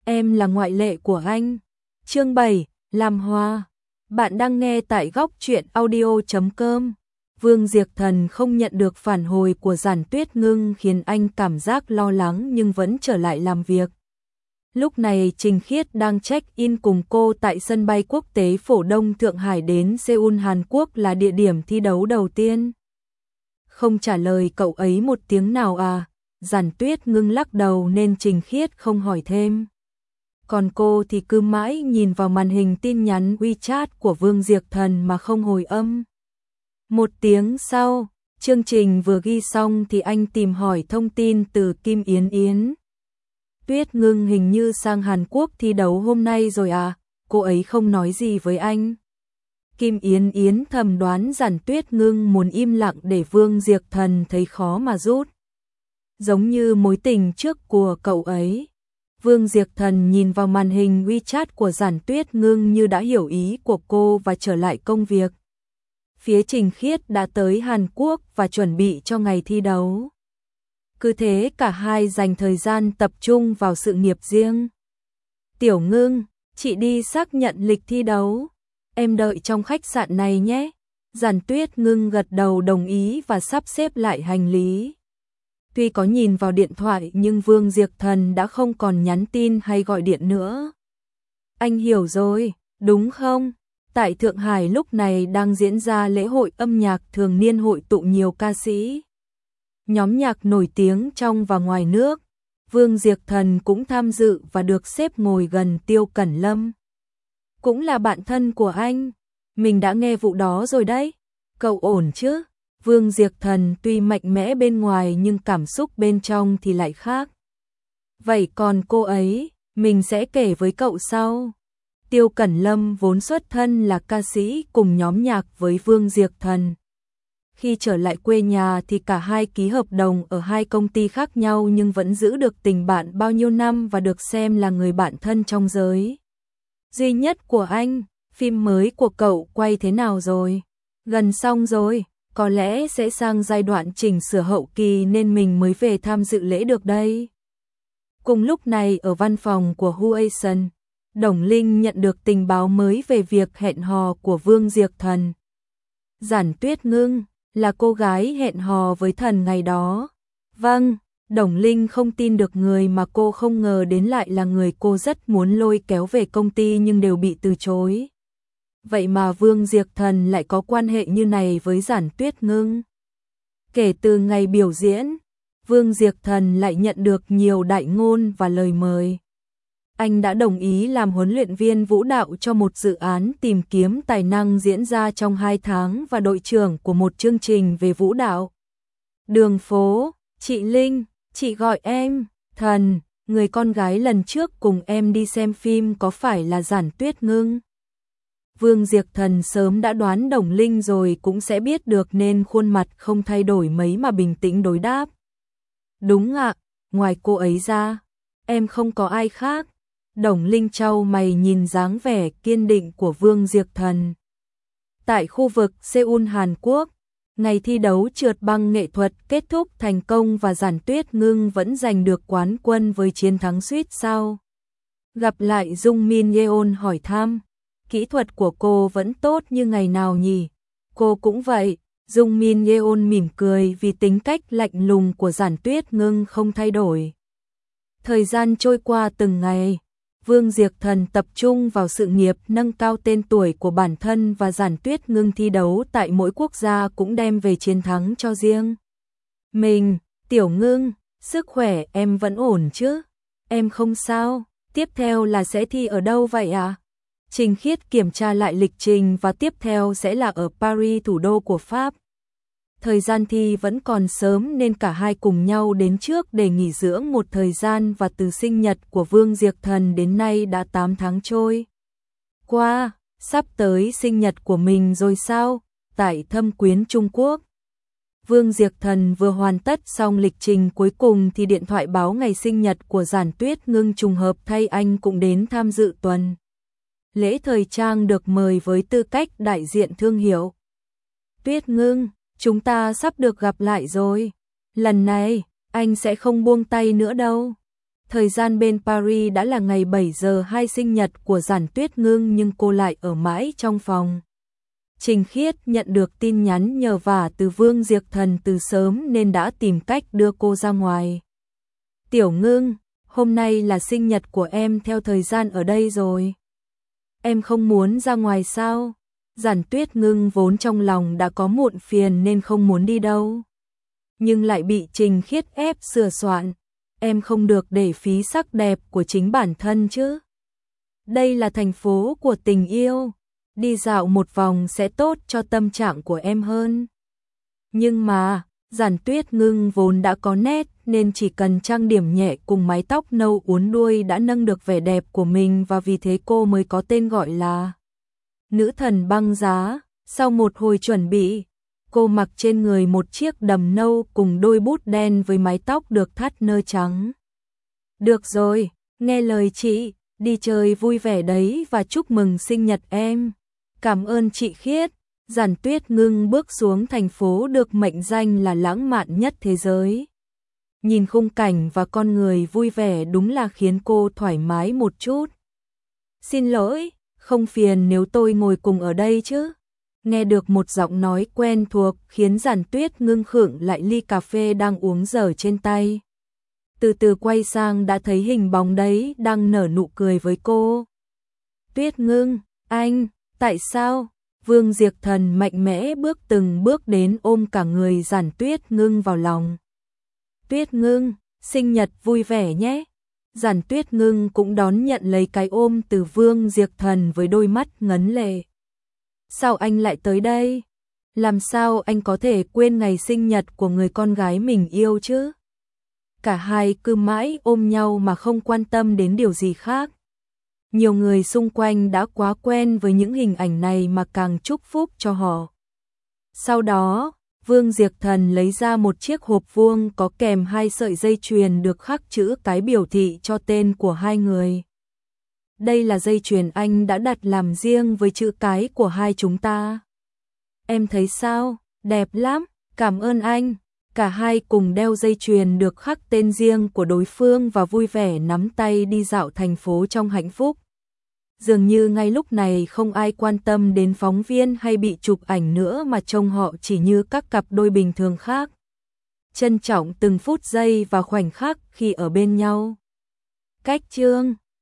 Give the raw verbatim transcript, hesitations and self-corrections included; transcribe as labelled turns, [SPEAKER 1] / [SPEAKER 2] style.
[SPEAKER 1] em là ngoại lệ của anh. Chương bảy, làm hoa. Bạn đang nghe tại góc truyện audio chấm com. Vương Diệp Thần không nhận được phản hồi của Giản Tuyết Ngưng khiến anh cảm giác lo lắng nhưng vẫn trở lại làm việc. Lúc này Trình Khiết đang check-in cùng cô tại sân bay quốc tế Phổ Đông Thượng Hải đến Seoul Hàn Quốc là địa điểm thi đấu đầu tiên. Không trả lời cậu ấy một tiếng nào à? Giản Tuyết Ngưng lắc đầu nên Trình Khiết không hỏi thêm. Còn cô thì cứ mãi nhìn vào màn hình tin nhắn WeChat của Vương Diệp Thần mà không hồi âm. Một tiếng sau, chương trình vừa ghi xong thì anh tìm hỏi thông tin từ Kim Yến Yến. Tuyết Ngưng hình như sang Hàn Quốc thi đấu hôm nay rồi à, cô ấy không nói gì với anh. Kim Yến Yến thầm đoán Giản Tuyết Ngưng muốn im lặng để Vương Diệp Thần thấy khó mà rút. Giống như mối tình trước của cậu ấy. Vương Diệp Thần nhìn vào màn hình WeChat của Giản Tuyết Ngưng như đã hiểu ý của cô và trở lại công việc. Phía Trình Khiết đã tới Hàn Quốc và chuẩn bị cho ngày thi đấu. Cứ thế cả hai dành thời gian tập trung vào sự nghiệp riêng. Tiểu Ngưng, chị đi xác nhận lịch thi đấu. Em đợi trong khách sạn này nhé. Giản Tuyết Ngưng gật đầu đồng ý và sắp xếp lại hành lý. Tuy có nhìn vào điện thoại nhưng Vương Diệp Thần đã không còn nhắn tin hay gọi điện nữa. Anh hiểu rồi, đúng không? Tại Thượng Hải lúc này đang diễn ra lễ hội âm nhạc thường niên hội tụ nhiều ca sĩ. Nhóm nhạc nổi tiếng trong và ngoài nước. Vương Diệp Thần cũng tham dự và được xếp ngồi gần Tiêu Cẩn Lâm. Cũng là bạn thân của anh. Mình đã nghe vụ đó rồi đấy. Cậu ổn chứ? Vương Diệp Thần tuy mạnh mẽ bên ngoài nhưng cảm xúc bên trong thì lại khác. Vậy còn cô ấy, mình sẽ kể với cậu sau. Tiêu Cẩn Lâm vốn xuất thân là ca sĩ cùng nhóm nhạc với Vương Diệp Thần. Khi trở lại quê nhà thì cả hai ký hợp đồng ở hai công ty khác nhau nhưng vẫn giữ được tình bạn bao nhiêu năm và được xem là người bạn thân trong giới duy nhất của anh. Phim mới của cậu quay thế nào rồi? Gần xong rồi, có lẽ sẽ sang giai đoạn chỉnh sửa hậu kỳ nên mình mới về tham dự lễ được đây. Cùng lúc này ở văn phòng của Huason, Đồng Linh nhận được tình báo mới về việc hẹn hò của Vương Diệp Thần. Giản Tuyết Ngưng là cô gái hẹn hò với Thần ngày đó. Vâng, Đồng Linh không tin được người mà cô không ngờ đến lại là người cô rất muốn lôi kéo về công ty nhưng đều bị từ chối. Vậy mà Vương Diệp Thần lại có quan hệ như này với Giản Tuyết Ngưng. Kể từ ngày biểu diễn, Vương Diệp Thần lại nhận được nhiều đại ngôn và lời mời. Anh đã đồng ý làm huấn luyện viên vũ đạo cho một dự án tìm kiếm tài năng diễn ra trong hai tháng và đội trưởng của một chương trình về vũ đạo. Đường phố, chị Linh, chị gọi em, Thần, người con gái lần trước cùng em đi xem phim có phải là Giản Tuyết Ngưng? Vương Diệp Thần sớm đã đoán Đồng Linh rồi cũng sẽ biết được nên khuôn mặt không thay đổi mấy mà bình tĩnh đối đáp. Đúng ạ, ngoài cô ấy ra, em không có ai khác. Đồng Linh chau mày nhìn dáng vẻ kiên định của Vương Diệp Thần. Tại khu vực Seoul Hàn Quốc, ngày thi đấu trượt băng nghệ thuật kết thúc thành công và Giản Tuyết Ngưng vẫn giành được quán quân với chiến thắng suýt sao. Gặp lại Dung Min Yeon hỏi thăm, kỹ thuật của cô vẫn tốt như ngày nào nhỉ? Cô cũng vậy. Dung Min Yeon mỉm cười vì tính cách lạnh lùng của Giản Tuyết Ngưng không thay đổi. Thời gian trôi qua từng ngày, Vương Diệp Thần tập trung vào sự nghiệp nâng cao tên tuổi của bản thân và Giản Tuyết Ngưng thi đấu tại mỗi quốc gia cũng đem về chiến thắng cho riêng mình. Tiểu Ngưng, sức khỏe em vẫn ổn chứ? Em không sao, tiếp theo là sẽ thi ở đâu vậy à? Trình Khiết kiểm tra lại lịch trình và tiếp theo sẽ là ở Paris, thủ đô của Pháp. Thời gian thi vẫn còn sớm nên cả hai cùng nhau đến trước để nghỉ dưỡng một thời gian và từ sinh nhật của Vương Diệp Thần đến nay đã tám tháng trôi qua. Sắp tới sinh nhật của mình rồi sao? Tại Thâm Quyến, Trung Quốc. Vương Diệp Thần vừa hoàn tất xong lịch trình cuối cùng thì điện thoại báo ngày sinh nhật của Giản Tuyết Ngưng trùng hợp thay anh cũng đến tham dự tuần lễ thời trang được mời với tư cách đại diện thương hiệu. Tuyết Ngưng, chúng ta sắp được gặp lại rồi. Lần này, anh sẽ không buông tay nữa đâu. Thời gian bên Paris đã là ngày bảy giờ hai sinh nhật của Giản Tuyết Ngưng nhưng cô lại ở mãi trong phòng. Trình Khiết nhận được tin nhắn nhờ vả từ Vương Diệp Thần từ sớm nên đã tìm cách đưa cô ra ngoài. Tiểu Ngưng, hôm nay là sinh nhật của em theo thời gian ở đây rồi. Em không muốn ra ngoài sao? Giản Tuyết Ngưng vốn trong lòng đã có muộn phiền nên không muốn đi đâu. Nhưng lại bị Trình Khiết ép sửa soạn. Em không được để phí sắc đẹp của chính bản thân chứ. Đây là thành phố của tình yêu. Đi dạo một vòng sẽ tốt cho tâm trạng của em hơn. Nhưng mà, Giản Tuyết Ngưng vốn đã có nét nên chỉ cần trang điểm nhẹ cùng mái tóc nâu uốn đuôi đã nâng được vẻ đẹp của mình và vì thế cô mới có tên gọi là Nữ thần băng giá. Sau một hồi chuẩn bị, cô mặc trên người một chiếc đầm nâu cùng đôi bút đen với mái tóc được thắt nơ trắng. Được rồi, nghe lời chị, đi chơi vui vẻ đấy và chúc mừng sinh nhật em. Cảm ơn chị Khiết. Giản Tuyết Ngưng bước xuống thành phố được mệnh danh là lãng mạn nhất thế giới. Nhìn khung cảnh và con người vui vẻ đúng là khiến cô thoải mái một chút. Xin lỗi, không phiền nếu tôi ngồi cùng ở đây chứ? Nghe được một giọng nói quen thuộc khiến Giản Tuyết Ngưng khựng lại ly cà phê đang uống dở trên tay. Từ từ quay sang đã thấy hình bóng đấy đang nở nụ cười với cô. Tuyết Ngưng, anh, tại sao? Vương Diệp Thần mạnh mẽ bước từng bước đến ôm cả người Giản Tuyết Ngưng vào lòng. Tuyết Ngưng, sinh nhật vui vẻ nhé. Giản Tuyết Ngưng cũng đón nhận lấy cái ôm từ Vương Diệp Thần với đôi mắt ngấn lệ. Sao anh lại tới đây? Làm sao anh có thể quên ngày sinh nhật của người con gái mình yêu chứ? Cả hai cứ mãi ôm nhau mà không quan tâm đến điều gì khác. Nhiều người xung quanh đã quá quen với những hình ảnh này mà càng chúc phúc cho họ. Sau đó, Vương Diệp Thần lấy ra một chiếc hộp vuông có kèm hai sợi dây chuyền được khắc chữ cái biểu thị cho tên của hai người. Đây là dây chuyền anh đã đặt làm riêng với chữ cái của hai chúng ta. Em thấy sao? Đẹp lắm, cảm ơn anh. Cả hai cùng đeo dây chuyền được khắc tên riêng của đối phương và vui vẻ nắm tay đi dạo thành phố trong hạnh phúc. Dường như ngay lúc này không ai quan tâm đến phóng viên hay bị chụp ảnh nữa mà trông họ chỉ như các cặp đôi bình thường khác. Trân trọng từng phút giây và khoảnh khắc khi ở bên nhau. Cách chương